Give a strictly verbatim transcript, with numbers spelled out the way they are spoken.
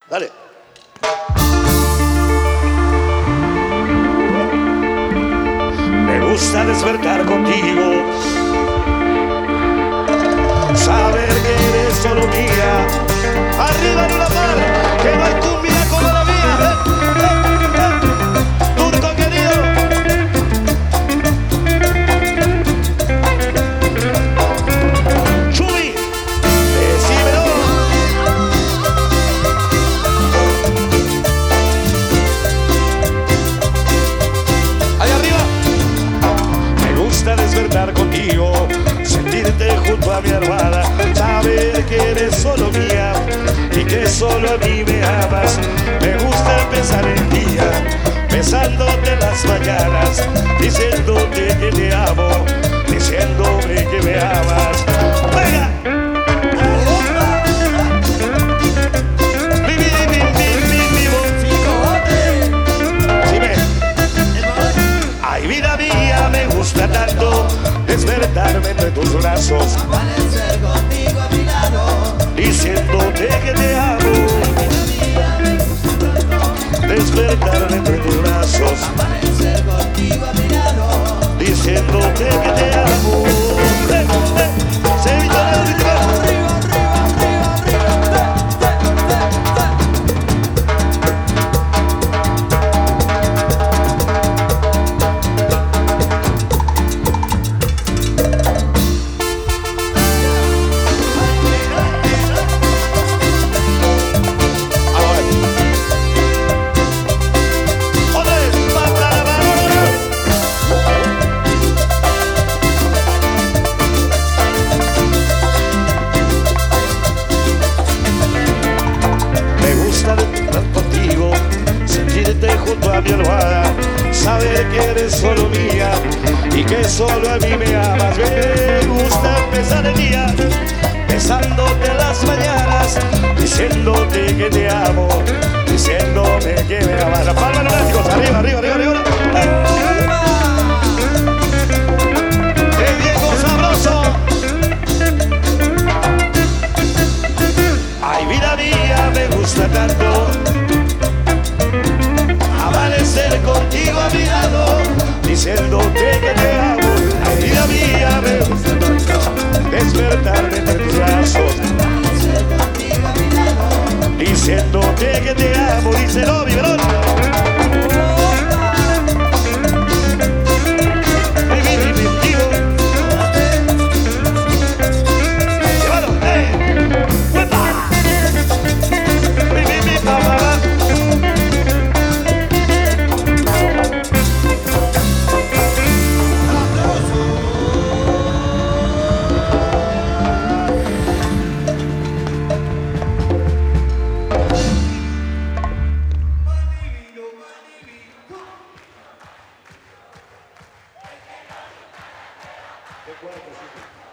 Dale. Me gusta despertar contigo, saber que eres solo mía. Arriba en una mar, que no hay cumbia como la mía. Eh, eh, eh. Turco querido. Chuy, decímelo. Ahí arriba. Me gusta despertar contigo, sentirte junto a mi almohada, saber que eres solo mía y que solo a mí me amas. Me gusta empezar el día besándote en las mañanas, diciéndote que te amo, diciéndome que me amas. ¡Venga! Mi, mi, mi, mi, mi, mi, sí, me. Ay, vida mía, me gusta tanto despertarme entre tus brazos, amanecer contigo a mi lado, diciéndote que te amo. Despertarme entre tus brazos, amanecer contigo a mi lado, diciéndote que te amo. Eh, eh, se evitó la última. arriba, arriba, arriba, Mi almohada, saber que eres solo mía y que solo a mí me amas. Me gusta empezar el día besándote en las mañanas, diciéndote que te amo, diciéndome que me amas. La palma los músicos, arriba, arriba, arriba, arriba. ¡Qué viejo sabroso! Ay, vida mía, me gusta tanto amanecer contigo a mi lado, diciéndote que te amo. Ay, vida mía, me gusta tanto despertarme entre tus brazos, amanecer contigo a mi lado, diciéndote que te amo. Díselo, biberón. Mi, mi, mi, mi, tío. Llévalo, eh. ¡Huepa! Mi, mi, mi, pa, pa, pa. ¿Qué cuarto, sí?